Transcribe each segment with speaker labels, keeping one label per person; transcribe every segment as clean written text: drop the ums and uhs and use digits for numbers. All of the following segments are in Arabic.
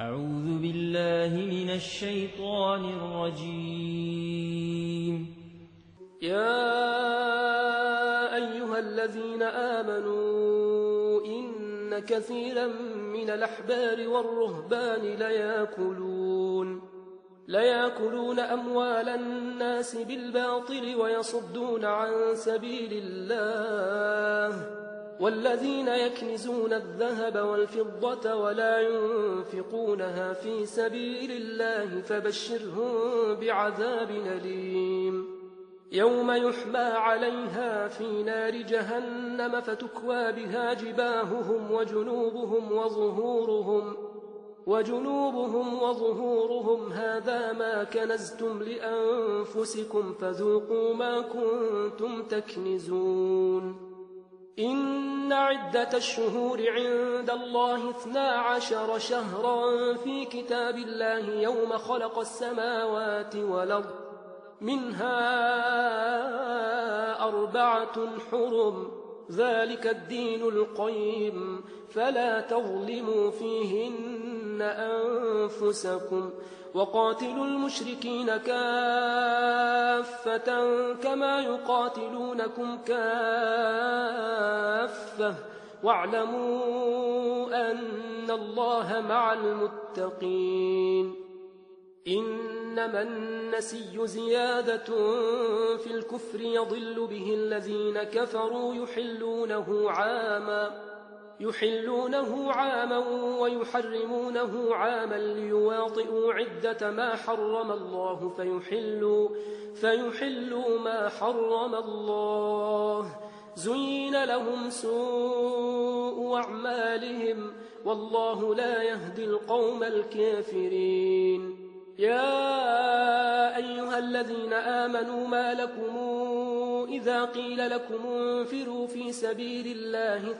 Speaker 1: أعوذ بالله من الشيطان الرجيم.
Speaker 2: يا أيها الذين آمنوا إن كثيرا من الأحبار والرهبان ليأكلون أموال الناس بالباطل ويصدون عن سبيل الله، والذين يكنزون الذهب والفضة ولا ينفقونها في سبيل الله فبشرهم بعذاب أليم، يوم يحمى عليها في نار جهنم فتكوى بها جباههم وجنوبهم وظهورهم هذا ما كنزتم لأنفسكم فذوقوا ما كنتم تكنزون. إن عدة الشهور عند الله 12 شهرا في كتاب الله يوم خلق السماوات والأرض، منها 4 حرم، ذلك الدين القيم، فلا تظلموا فيهن أنفسكم، وقاتلوا المشركين كافة كما يقاتلونكم كافة، واعلموا أن الله مع المتقين. إنما النسي زيادة في الكفر يضل به الذين كفروا يحلونه عاما ويحرمونه عاما ليواطئوا عدة ما حرم الله فيحلوا ما حرم الله. زين لهم سوء أعمالهم والله لا يهدي القوم الكافرين. يا أيها الذين آمنوا ما لكم إذا قيل لكم انفروا في سبيل الله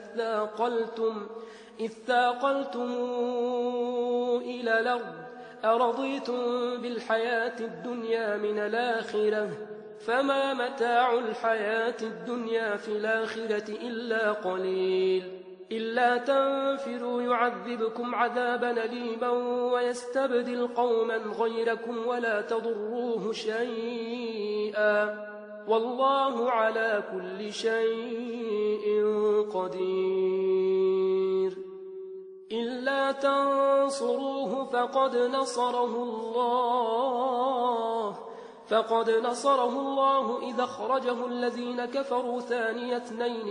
Speaker 2: اثاقلتم إلى الأرض، أرضيتم بالحياة الدنيا من الآخرة، فما متاع الحياة الدنيا في الآخرة إلا قليل. إلا تنفروا يعذبكم عذابا أليما ويستبدل قوما غيركم ولا تضروه شيئا، والله على كل شيء قدير. إلا تنصروه فقد نصره الله إذ أخرجه الذين كفروا ثاني 2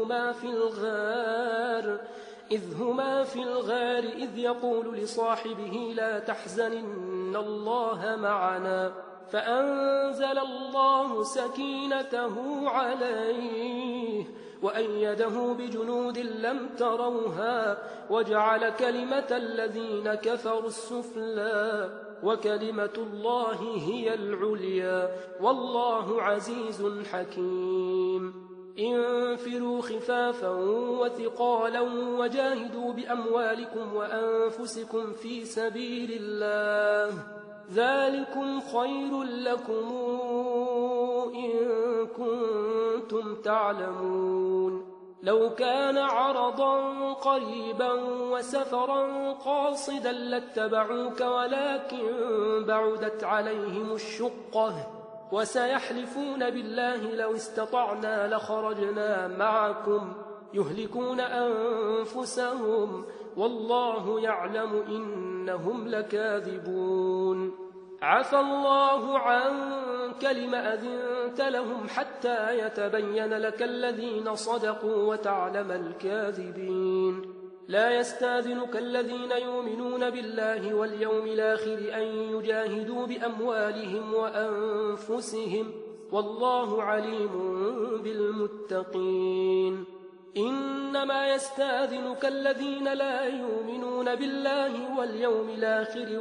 Speaker 2: إذ هما في الغار إذ يقول لصاحبه لا تحزن إن الله معنا، فأنزل الله سكينته عليه وأيده بجنود لم تروها وجعل كلمة الذين كفروا السفلى وكلمة الله هي العليا والله عزيز حكيم. انفروا خفافا وثقالا وجاهدوا بأموالكم وأنفسكم في سبيل الله، ذلكم خير لكم إن كنتم تعلمون. لو كان عرضا قريبا وسفرا قاصدا لاتبعوك ولكن بعدت عليهم الشقة، وسيحلفون بالله لو استطعنا لخرجنا معكم يهلكون أنفسهم والله يعلم إنهم لكاذبون. عفى الله عنك لم أذنت لهم حتى يتبين لك الذين صدقوا وتعلم الكاذبين. لا يستاذنك الذين يؤمنون بالله واليوم الآخر أن يجاهدوا بأموالهم وأنفسهم والله عليم بالمتقين. إنما يستاذنك الذين لا يؤمنون بالله واليوم الآخر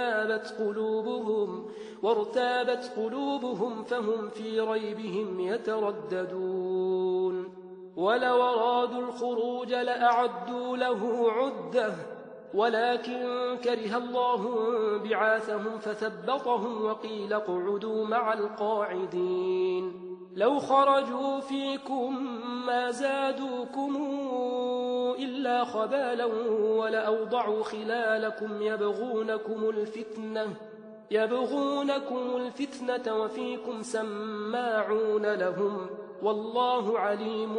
Speaker 2: وارتابت قلوبهم فهم في ريبهم يترددون. ولو أرادوا الخروج لأعدوا له عدة ولكن كره الله بعاثهم فثبطهم وقيل اقعدوا مع القاعدين. لو خرجوا فيكم ما زادوكم إلا خبالا ولأوضعوا خلالكم يبغونكم الفتنة وفيكم سماعون لهم والله عليم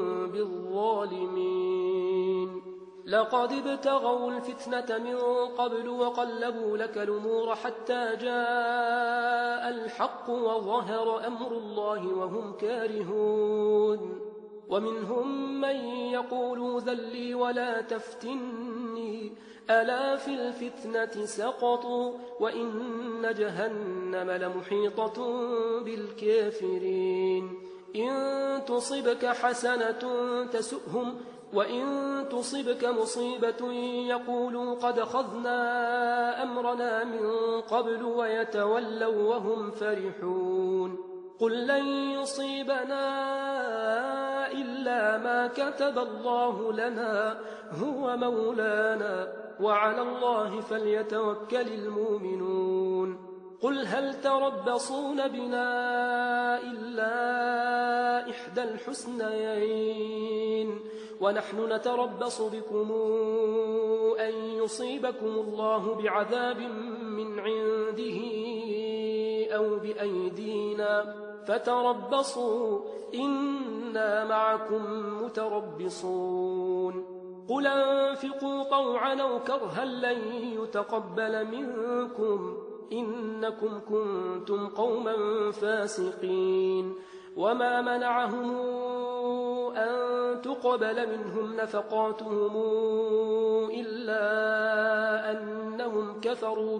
Speaker 2: بالظالمين لقد ابتغوا الفتنة من قبل وقلبوا لك الأمور حتى جاء الحق وظهر أمر الله وهم كارهون ومنهم من يقول ذلي ولا تفتني ألا في الفتنة سقطوا وإن جهنم لمحيطة بالكافرين إن تصبك حسنة تسؤهم وإن تصبك مصيبة يقولوا قد أخذنا أمرنا من قبل ويتولوا وهم فرحون قل لن يصيبنا إلا ما كتب الله لنا هو مولانا وعلى الله فليتوكل المؤمنون قل هل تربصون بنا إلا إحدى الحسنيين ونحن نتربص بكم أن يصيبكم الله بعذاب من عنده أو بأيدينا فتربصوا إنا معكم متربصون قل أنفقوا طوعا أو كرها لن يتقبل منكم إنكم كنتم قوما فاسقين وما منعهم أن تقبل منهم نفقاتهم إلا أنهم كفروا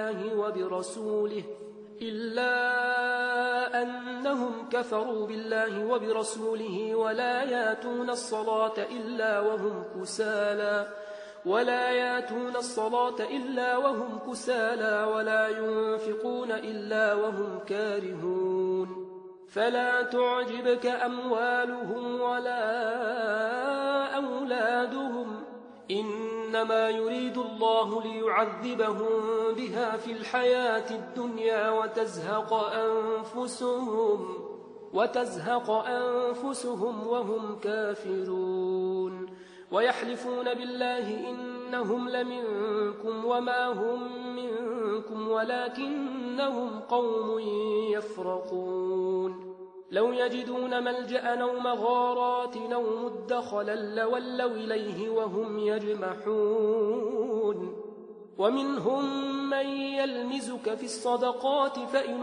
Speaker 2: بالله وبرسوله ولا ياتون الصلاة إلا وهم كسالى ولا ينفقون إلا وهم كارهون فلا تعجبك أموالهم ولا أولادهم إنما يريد الله ليعذبهم بها في الحياة الدنيا وتزهق أنفسهم وهم كافرون ويحلفون بالله إنهم لمنكم وما هم منكم ولكنهم قوم يفرقون لو يجدون ملجأ أو مغارات أو مدخلا لولوا إليه وهم يجمحون ومنهم من يلمزك في الصدقات فإن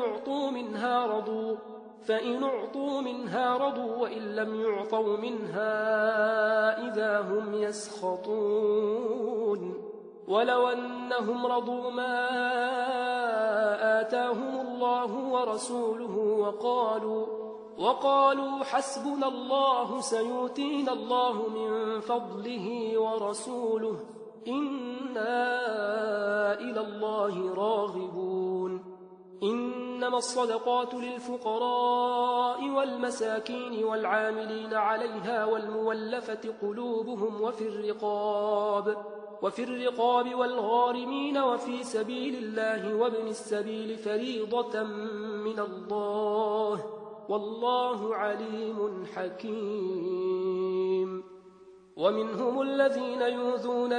Speaker 2: أعطوا منها رضوا وإن لم يعطوا منها إذا هم يسخطون ولو أنهم رضوا ما آتاهم الله ورسوله وقالوا حسبنا الله سيؤتينا الله من فضله ورسوله إنا إلى الله راغبون إنما الصدقات للفقراء والمساكين والعاملين عليها والمولفة قلوبهم وفي الرقاب والغارمين وفي سبيل الله وابن السبيل فريضة من الله والله عليم حكيم ومنهم الذين يؤذون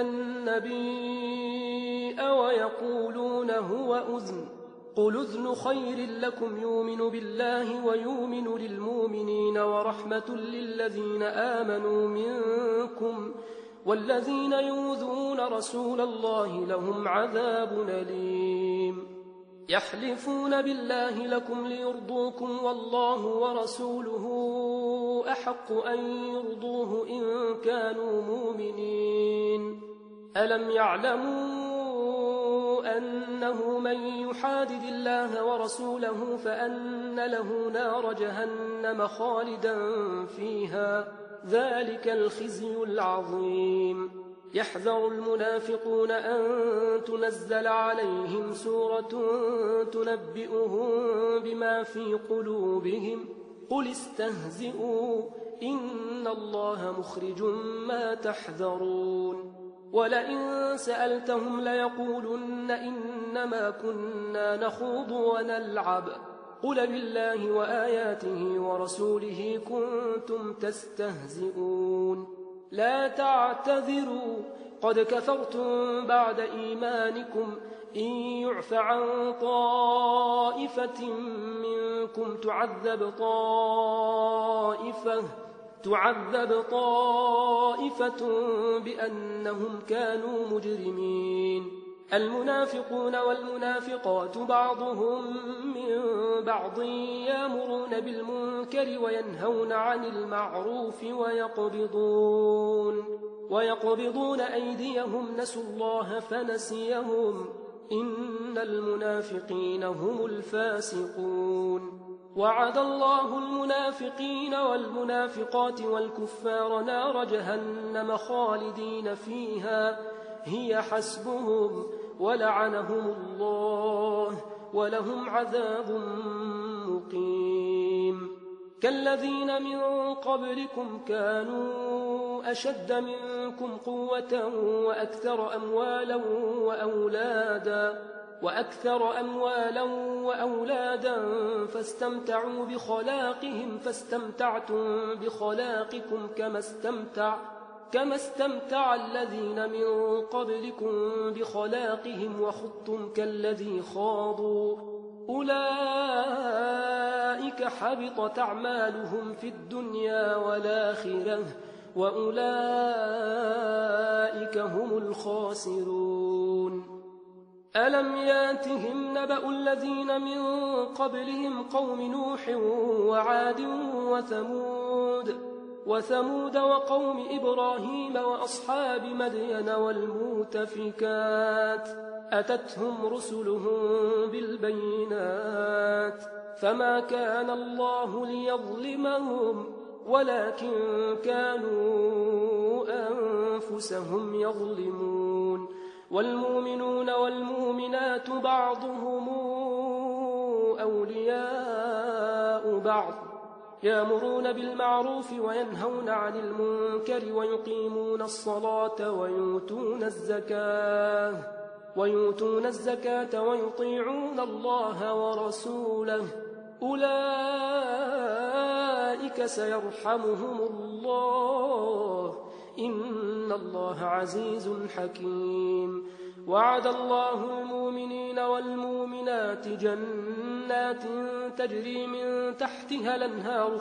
Speaker 2: النبي ويقولون هو أذن قل أذن خير لكم يؤمن بالله ويؤمن للمؤمنين ورحمة للذين آمنوا منكم والذين يؤذون رسول الله لهم عذاب أليم يحلفون بالله لكم ليرضوكم والله ورسوله أحق أن يرضوه إن كانوا مؤمنين ألم يعلموا أنه من يحادد الله ورسوله فأن له نار جهنم خالدا فيها ذلك الخزي العظيم يحذر المنافقون أن تنزل عليهم سورة تنبئهم بما في قلوبهم قل استهزئوا إن الله مخرج ما تحذرون ولئن سألتهم ليقولن إنما كنا نخوض ونلعب قل بالله وآياته ورسوله كنتم تستهزئون لا تعتذروا قد كفرتم بعد إيمانكم إن يعف عن طائفة منكم تعذب طائفة بأنهم كانوا مجرمين. المنافقون والمنافقات بعضهم من بعض يأمرون بالمنكر وينهون عن المعروف ويقبضون أيديهم نسوا الله فنسيهم إن المنافقين هم الفاسقون. وعد الله المنافقين والمنافقات والكفار نار جهنم خالدين فيها هي حسبهم ولعنهم الله ولهم عذاب مقيم. كالذين من قبلكم كانوا أشد منكم قوة وأكثر أموالا وأولادا فاستمتعوا بخلاقهم فاستمتعتم بخلاقكم كما استمتع الذين من قبلكم بخلاقهم وخضتم كالذي خاضوا أولئك حبطت أعمالهم في الدنيا والآخرة وأولئك هم الخاسرون. ألم ياتهم نبأ الذين من قبلهم قوم نوح وعاد وثمود وقوم إبراهيم وأصحاب مدين والمؤتفكات أتتهم رسلهم بالبينات فما كان الله ليظلمهم ولكن كانوا أنفسهم يظلمون. والمؤمنون والمؤمنات بعضهم أولياء بعض يأمرون بالمعروف وينهون عن المنكر ويقيمون الصلاة ويؤتون الزكاة ويطيعون الله ورسوله أولئك سيرحمهم الله إن الله عزيز حكيم. وعد الله المؤمنين والمؤمنات جنات تجري من تحتها الأنهار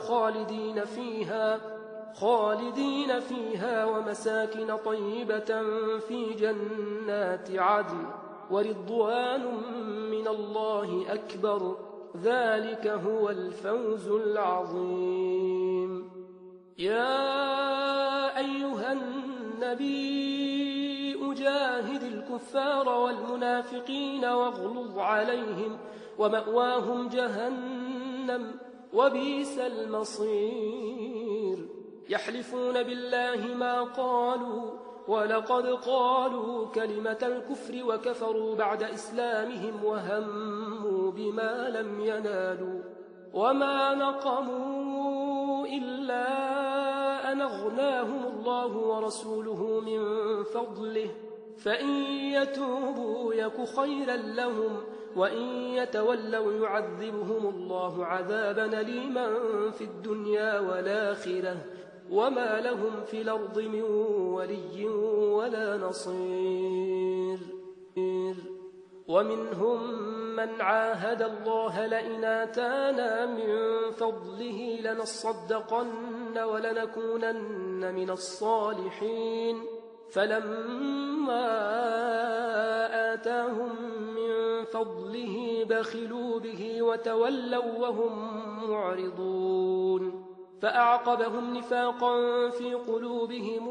Speaker 2: خالدين فيها ومساكن طيبة في جنات عدن ورضوان من الله أكبر ذلك هو الفوز العظيم. يا أيها النبي جاهد الكفار والمنافقين واغلظ عليهم ومأواهم جهنم وبئس المصير. يحلفون بالله ما قالوا ولقد قالوا كلمة الكفر وكفروا بعد إسلامهم وهموا بما لم ينالوا وما نقموا إلا أن أغناهم الله ورسوله من فضله فإن يتوبوا يك خيرا لهم وإن يتولوا يعذبهم الله عذابا أليما في الدنيا والآخرة وما لهم في الأرض من ولي ولا نصير. ومنهم من عاهد الله لئن آتانا من فضله لنصدقن ولنكونن من الصالحين فلما آتاهم من فضله بخلوا به وتولوا وهم معرضون فأعقبهم نفاقا في قلوبهم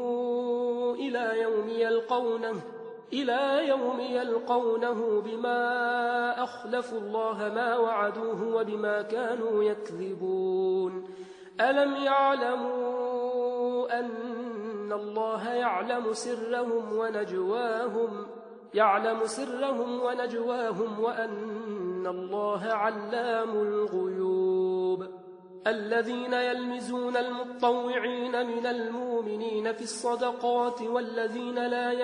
Speaker 2: إلى يوم يلقونه بما أخلفوا الله ما وعدوه وبما كانوا يكذبون. ألم يعلموا أن الله يعلم سرهم ونجواهم وأن الله علام الغيوب. الذين يلمزون المطوعين من المؤمنين في الصدقات والذين لا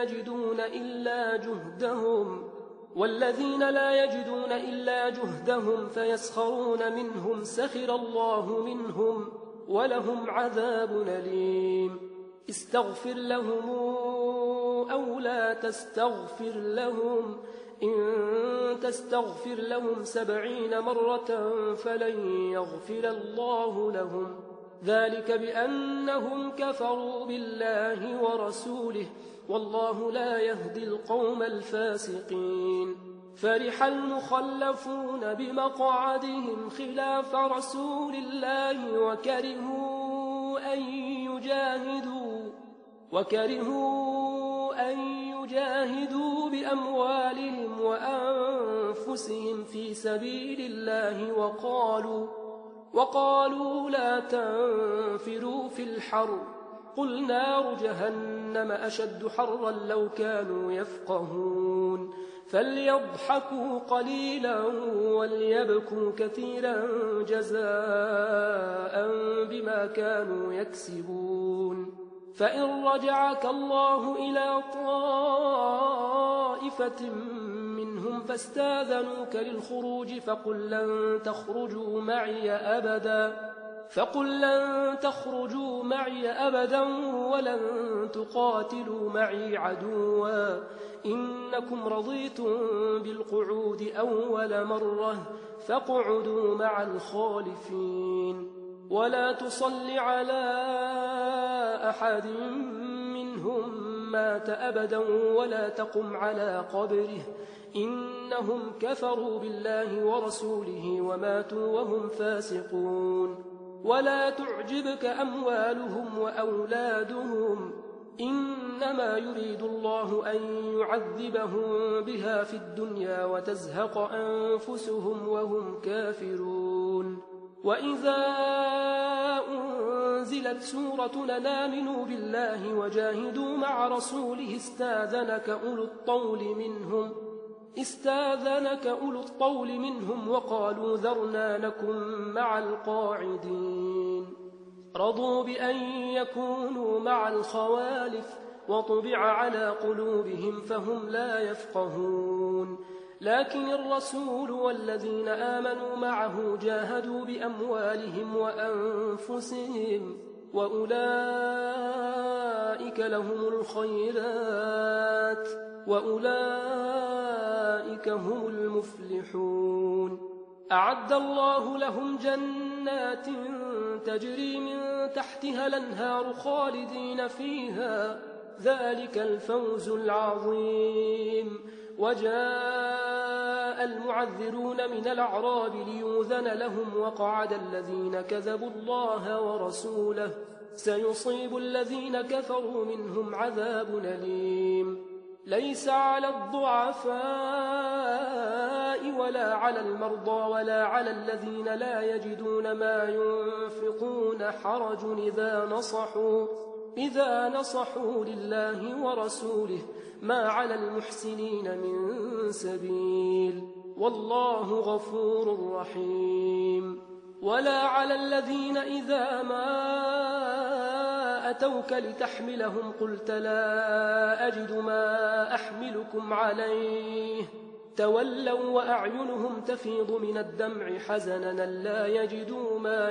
Speaker 2: يجدون إلا جهدهم فيسخرون منهم سخر الله منهم ولهم عذاب أليم. استغفر لهم أو لا تستغفر لهم إن تستغفر لهم 70 مرة فلن يغفر الله لهم ذلك بأنهم كفروا بالله ورسوله والله لا يهدي القوم الفاسقين فرح المخلفون بمقعدهم خلاف رسول الله وكرهوا أن يجاهدوا بأموالهم وأنفسهم في سبيل الله وقالوا لا تنفروا في الحر قل نار جهنم أشد حرا لو كانوا يفقهون فليضحكوا قليلا وليبكوا كثيرا جزاء بما كانوا يكسبون فإن رجعك الله إلى طائفة منهم فاستاذنوك للخروج فقل لن تخرجوا معي أبدا ولن تقاتلوا معي عدوا إنكم رضيتم بالقعود أول مرة فاقعدوا مع الخالفين ولا تصل على أحد منهم مات أبدا ولا تقم على قبره إنهم كفروا بالله ورسوله وماتوا وهم فاسقون ولا تعجبك أموالهم وأولادهم إنما يريد الله أن يعذبهم بها في الدنيا وتزهق أنفسهم وهم كافرون وإذا أنزلت سورة آمنوا بالله وجاهدوا مع رسوله استاذنك أولو الطول منهم وقالوا ذرنا نكن مع القاعدين رضوا بأن يكونوا مع الخوالف وطبع على قلوبهم فهم لا يفقهون لكن الرسول والذين آمنوا معه جاهدوا بأموالهم وأنفسهم وأولئك لهم الخيرات وأولئك هم المفلحون أعد الله لهم جنات تجري من تحتها الأنهار خالدين فيها ذلك الفوز العظيم وجاء المعذرون من الأعراب ليؤذن لهم وقعد الذين كذبوا الله ورسوله سيصيب الذين كفروا منهم عذاب أليم ليس على الضعفاء ولا على المرضى ولا على الذين لا يجدون ما ينفقون حرج إذا نصحوا لله ورسوله ما على المحسنين من سبيل والله غفور رحيم ولا على الذين إذا ما أتوك لتحملهم قلت لا أجد ما أحملكم عليه تولوا وأعينهم تفيض من الدمع حزنا لا يجدوا ما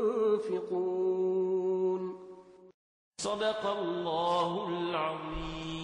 Speaker 2: ينفقون
Speaker 1: صدق الله العظيم.